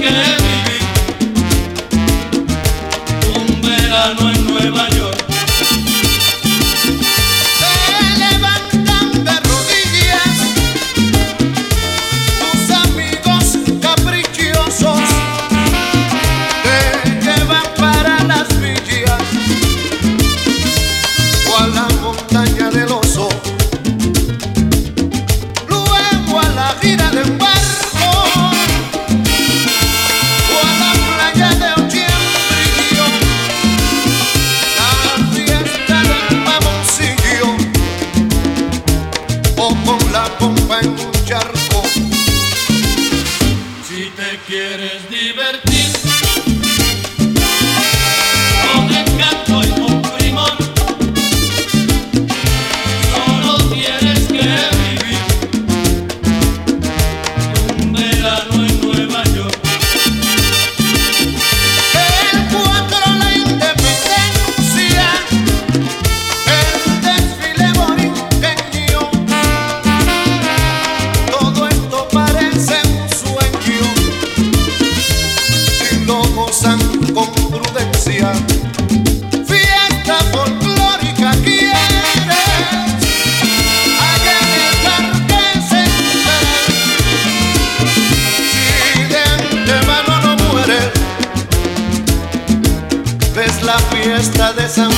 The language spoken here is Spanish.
que vivir un verano en Nueva York. Te levantan de rodillas tus amigos caprichosos, te llevan para las villas o a la montaña del oso, luego a la gira de un barco o a la playa de Ochembrillo, la fiesta del mamoncillo o con la pompa en un charco. Si te quieres divertir con encanto y con primor, solo tienes que vivir un verano en Nueva York. El 4 la independencia, el desfile borinqueño, todo esto parece un sueño si lo gozan con prudencia. Fiesta folclórica quieres allá en el Parque Central. Si de antemano no mueres, ves la fiesta de San